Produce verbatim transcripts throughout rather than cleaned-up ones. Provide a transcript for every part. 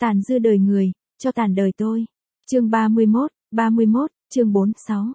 Tàn dư đời người, cho tàn đời tôi. Chương ba mươi mốt, ba mươi mốt, chương bốn mươi sáu.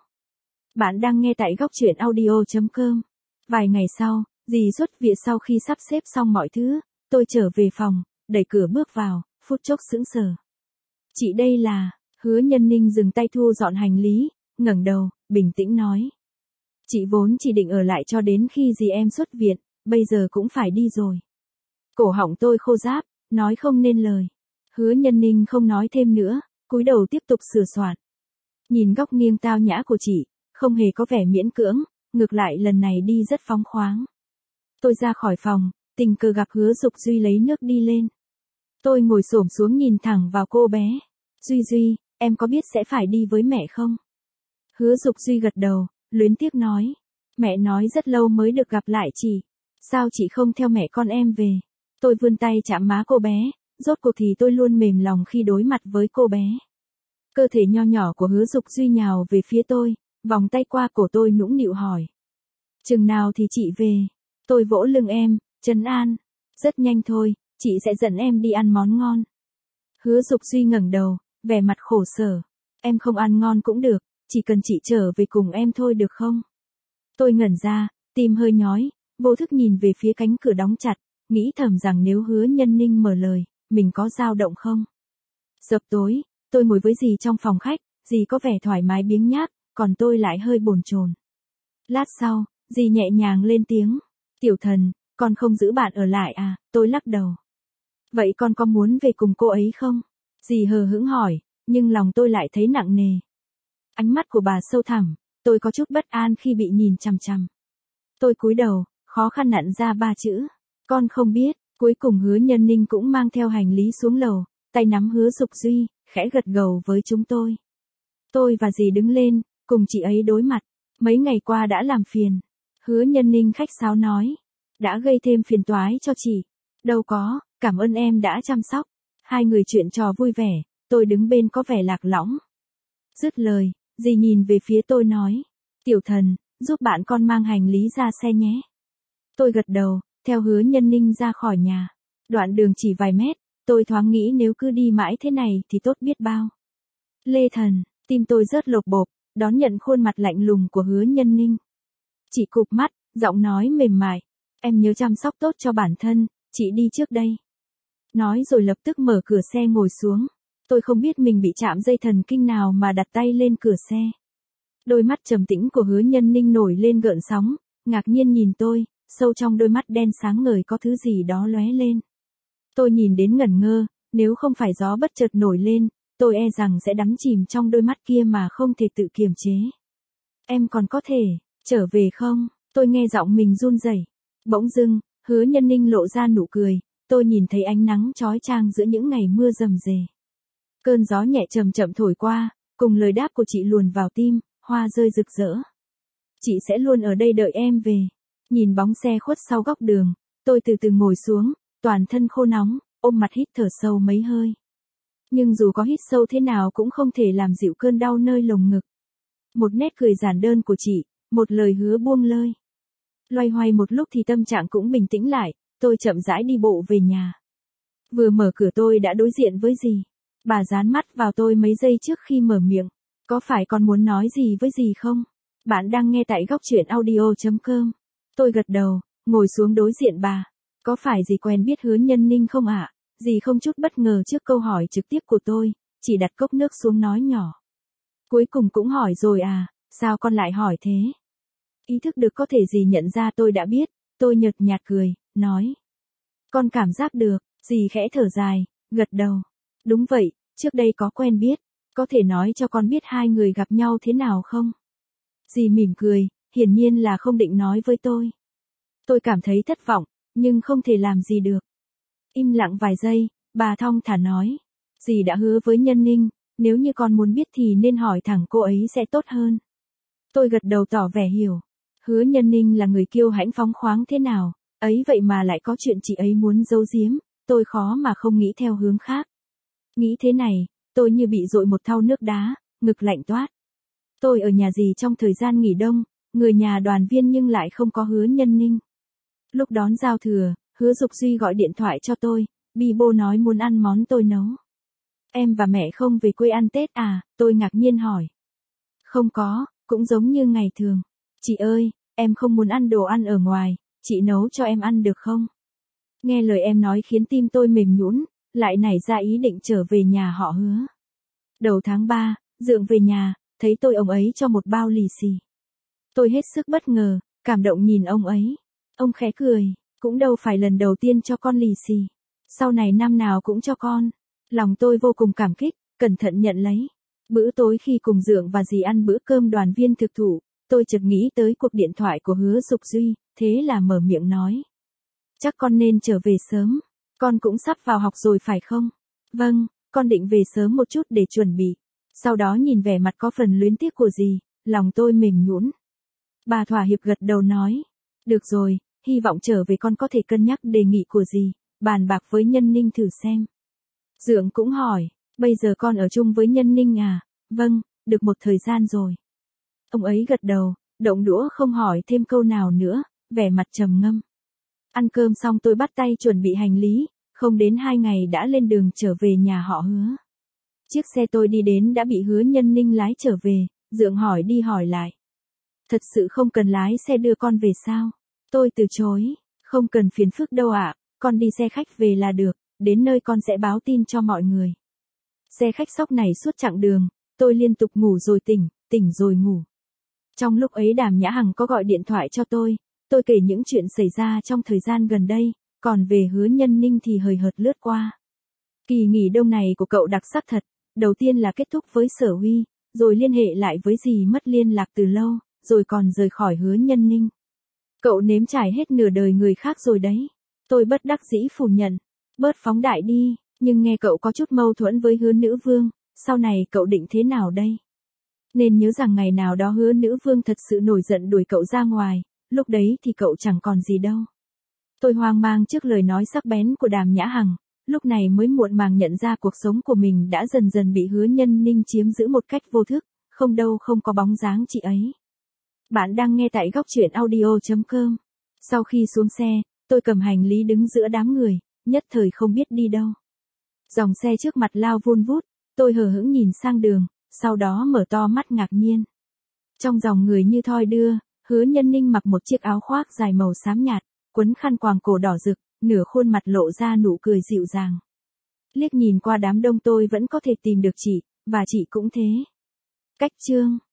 Bạn đang nghe tại góc truyện audio chấm com. Vài ngày sau, dì xuất viện sau khi sắp xếp xong mọi thứ, tôi trở về phòng, đẩy cửa bước vào, phút chốc sững sờ. Chị đây là, Hứa Nhân Ninh dừng tay thu dọn hành lý, ngẩng đầu, bình tĩnh nói. Chị vốn chỉ định ở lại cho đến khi dì em xuất viện, bây giờ cũng phải đi rồi. Cổ họng tôi khô ráp, nói không nên lời. Hứa Nhân Ninh không nói thêm nữa, cúi đầu tiếp tục sửa soạn. Nhìn góc nghiêng tao nhã của chị, không hề có vẻ miễn cưỡng, ngược lại lần này đi rất phóng khoáng. Tôi ra khỏi phòng, tình cờ gặp Hứa Dục Duy lấy nước đi lên. Tôi ngồi xổm xuống nhìn thẳng vào cô bé. Duy Duy, em có biết sẽ phải đi với mẹ không? Hứa Dục Duy gật đầu, luyến tiếc nói. Mẹ nói rất lâu mới được gặp lại chị. Sao chị không theo mẹ con em về? Tôi vươn tay chạm má cô bé, rốt cuộc thì tôi luôn mềm lòng khi đối mặt với cô bé. Cơ thể nho nhỏ của Hứa Dục Duy nhào về phía tôi, vòng tay qua cổ tôi nũng nịu hỏi. Chừng nào thì chị về? Tôi vỗ lưng em, trấn an. Rất nhanh thôi, chị sẽ dẫn em đi ăn món ngon. Hứa Dục Duy ngẩng đầu, vẻ mặt khổ sở. Em không ăn ngon cũng được, chỉ cần chị trở về cùng em thôi được không? Tôi ngẩn ra, tim hơi nhói, vô thức nhìn về phía cánh cửa đóng chặt, nghĩ thầm rằng nếu Hứa Nhân Ninh mở lời, mình có dao động không? Sập tối, tôi ngồi với dì trong phòng khách, dì có vẻ thoải mái biếng nhác, còn tôi lại hơi bồn chồn. Lát sau, dì nhẹ nhàng lên tiếng. Tiểu Thần, con không giữ bạn ở lại à? Tôi lắc đầu. Vậy con có muốn về cùng cô ấy không? Dì hờ hững hỏi, nhưng lòng tôi lại thấy nặng nề. Ánh mắt của bà sâu thẳm, tôi có chút bất an khi bị nhìn chằm chằm. Tôi cúi đầu, khó khăn nặn ra ba chữ. Con không biết. Cuối cùng Hứa Nhân Ninh cũng mang theo hành lý xuống lầu, tay nắm Hứa Dục Duy, khẽ gật gđầu với chúng tôi. Tôi và dì đứng lên, cùng chị ấy đối mặt. Mấy ngày qua đã làm phiền. Hứa Nhân Ninh khách sáo nói. Đã gây thêm phiền toái cho chị. Đâu có, cảm ơn em đã chăm sóc. Hai người chuyện trò vui vẻ, tôi đứng bên có vẻ lạc lõng. Dứt lời, dì nhìn về phía tôi nói. Tiểu Thần, giúp bạn con mang hành lý ra xe nhé. Tôi gật đầu, theo Hứa Nhân Ninh ra khỏi nhà. Đoạn đường chỉ vài mét, tôi thoáng nghĩ nếu cứ đi mãi thế này thì tốt biết bao. Lê Thần, tim tôi rớt lột bộp, đón nhận khuôn mặt lạnh lùng của Hứa Nhân Ninh. Chị cụp mắt, giọng nói mềm mại. Em nhớ chăm sóc tốt cho bản thân, chị đi trước đây. Nói rồi lập tức mở cửa xe ngồi xuống. Tôi không biết mình bị chạm dây thần kinh nào mà đặt tay lên cửa xe. Đôi mắt trầm tĩnh của Hứa Nhân Ninh nổi lên gợn sóng, ngạc nhiên nhìn tôi, sâu trong đôi mắt đen sáng ngời có thứ gì đó lóe lên. Tôi nhìn đến ngẩn ngơ, nếu không phải gió bất chợt nổi lên, tôi e rằng sẽ đắm chìm trong đôi mắt kia mà không thể tự kiềm chế. Em còn có thể trở về không? Tôi nghe giọng mình run rẩy. Bỗng dưng, Hứa Nhân Ninh lộ ra nụ cười, tôi nhìn thấy ánh nắng chói chang giữa những ngày mưa rầm rề. Cơn gió nhẹ chậm chậm thổi qua, cùng lời đáp của chị luồn vào tim, hoa rơi rực rỡ. Chị sẽ luôn ở đây đợi em về. Nhìn bóng xe khuất sau góc đường, tôi từ từ ngồi xuống, toàn thân khô nóng, ôm mặt hít thở sâu mấy hơi. Nhưng dù có hít sâu thế nào cũng không thể làm dịu cơn đau nơi lồng ngực. Một nét cười giản đơn của chị, một lời hứa buông lơi. Loay hoay một lúc thì tâm trạng cũng bình tĩnh lại, tôi chậm rãi đi bộ về nhà. Vừa mở cửa tôi đã đối diện với dì. Bà dán mắt vào tôi mấy giây trước khi mở miệng. Có phải con muốn nói gì với dì không? Bạn đang nghe tại góc truyện audio chấm com. Tôi gật đầu, ngồi xuống đối diện bà. Có phải dì quen biết Hứa Nhân Ninh không ạ? À? Dì không chút bất ngờ trước câu hỏi trực tiếp của tôi, chỉ đặt cốc nước xuống nói nhỏ. Cuối cùng cũng hỏi rồi à, sao con lại hỏi thế? Ý thức được có thể dì nhận ra tôi đã biết, tôi nhợt nhạt cười, nói. Con cảm giác được, dì khẽ thở dài, gật đầu. Đúng vậy, trước đây có quen biết, có thể nói cho con biết hai người gặp nhau thế nào không? Dì mỉm cười, hiển nhiên là không định nói với tôi. Tôi cảm thấy thất vọng, nhưng không thể làm gì được. Im lặng vài giây, bà thong thả nói. Dì đã hứa với Nhân Ninh, nếu như con muốn biết thì nên hỏi thẳng cô ấy sẽ tốt hơn. Tôi gật đầu tỏ vẻ hiểu. Hứa Nhân Ninh là người kiêu hãnh phóng khoáng thế nào, ấy vậy mà lại có chuyện chị ấy muốn giấu giếm, tôi khó mà không nghĩ theo hướng khác. Nghĩ thế này, tôi như bị dội một thau nước đá, ngực lạnh toát. Tôi ở nhà dì trong thời gian nghỉ đông, người nhà đoàn viên nhưng lại không có Hứa Nhân Ninh. Lúc đón giao thừa, Hứa Dục Duy gọi điện thoại cho tôi, Bi Bô nói muốn ăn món tôi nấu. Em và mẹ không về quê ăn Tết à, tôi ngạc nhiên hỏi. Không có, cũng giống như ngày thường. Chị ơi, em không muốn ăn đồ ăn ở ngoài, chị nấu cho em ăn được không? Nghe lời em nói khiến tim tôi mềm nhũn, lại nảy ra ý định trở về nhà họ Hứa. Đầu tháng ba, Dượng về nhà, thấy tôi ông ấy cho một bao lì xì. Tôi hết sức bất ngờ, cảm động nhìn ông ấy. Ông khẽ cười, cũng đâu phải lần đầu tiên cho con lì xì. Sau này năm nào cũng cho con. Lòng tôi vô cùng cảm kích, cẩn thận nhận lấy. Bữa tối khi cùng Dượng và dì ăn bữa cơm đoàn viên thực thụ, tôi chợt nghĩ tới cuộc điện thoại của Hứa Dục Duy, thế là mở miệng nói. Chắc con nên trở về sớm, con cũng sắp vào học rồi phải không? Vâng, con định về sớm một chút để chuẩn bị. Sau đó nhìn vẻ mặt có phần luyến tiếc của dì, lòng tôi mềm nhũn. Bà thỏa hiệp gật đầu nói. Được rồi, hy vọng trở về con có thể cân nhắc đề nghị của dì, bàn bạc với Nhân Ninh thử xem. Dượng cũng hỏi, bây giờ con ở chung với Nhân Ninh à? Vâng, được một thời gian rồi. Ông ấy gật đầu, động đũa không hỏi thêm câu nào nữa, vẻ mặt trầm ngâm. Ăn cơm xong tôi bắt tay chuẩn bị hành lý, không đến hai ngày đã lên đường trở về nhà họ Hứa. Chiếc xe tôi đi đến đã bị Hứa Nhân Ninh lái trở về, Dượng hỏi đi hỏi lại. Thật sự không cần lái xe đưa con về sao? Tôi từ chối, không cần phiền phức đâu ạ, con đi xe khách về là được, đến nơi con sẽ báo tin cho mọi người. Xe khách sóc này suốt chặng đường, tôi liên tục ngủ rồi tỉnh, tỉnh rồi ngủ. Trong lúc ấy Đàm Nhã Hằng có gọi điện thoại cho tôi, tôi kể những chuyện xảy ra trong thời gian gần đây, còn về Hứa Nhân Ninh thì hời hợt lướt qua. Kỳ nghỉ đông này của cậu đặc sắc thật, đầu tiên là kết thúc với Sở Huy, rồi liên hệ lại với dì mất liên lạc từ lâu, rồi còn rời khỏi Hứa Nhân Ninh. Cậu nếm trải hết nửa đời người khác rồi đấy. Tôi bất đắc dĩ phủ nhận, bớt phóng đại đi, nhưng nghe cậu có chút mâu thuẫn với Hứa Nữ Vương, sau này cậu định thế nào đây? Nên nhớ rằng ngày nào đó Hứa Nữ Vương thật sự nổi giận đuổi cậu ra ngoài, lúc đấy thì cậu chẳng còn gì đâu. Tôi hoang mang trước lời nói sắc bén của Đàm Nhã Hằng, lúc này mới muộn màng nhận ra cuộc sống của mình đã dần dần bị Hứa Nhân Ninh chiếm giữ một cách vô thức, không đâu không có bóng dáng chị ấy. Bạn đang nghe tại góc truyện audio chấm com. Sau khi xuống xe, tôi cầm hành lý đứng giữa đám người, nhất thời không biết đi đâu. Dòng xe trước mặt lao vun vút, tôi hờ hững nhìn sang đường, sau đó mở to mắt ngạc nhiên. Trong dòng người như thoi đưa, Hứa Nhân Ninh mặc một chiếc áo khoác dài màu xám nhạt, quấn khăn quàng cổ đỏ rực, nửa khuôn mặt lộ ra nụ cười dịu dàng. Liếc nhìn qua đám đông tôi vẫn có thể tìm được chị, và chị cũng thế. Cách chương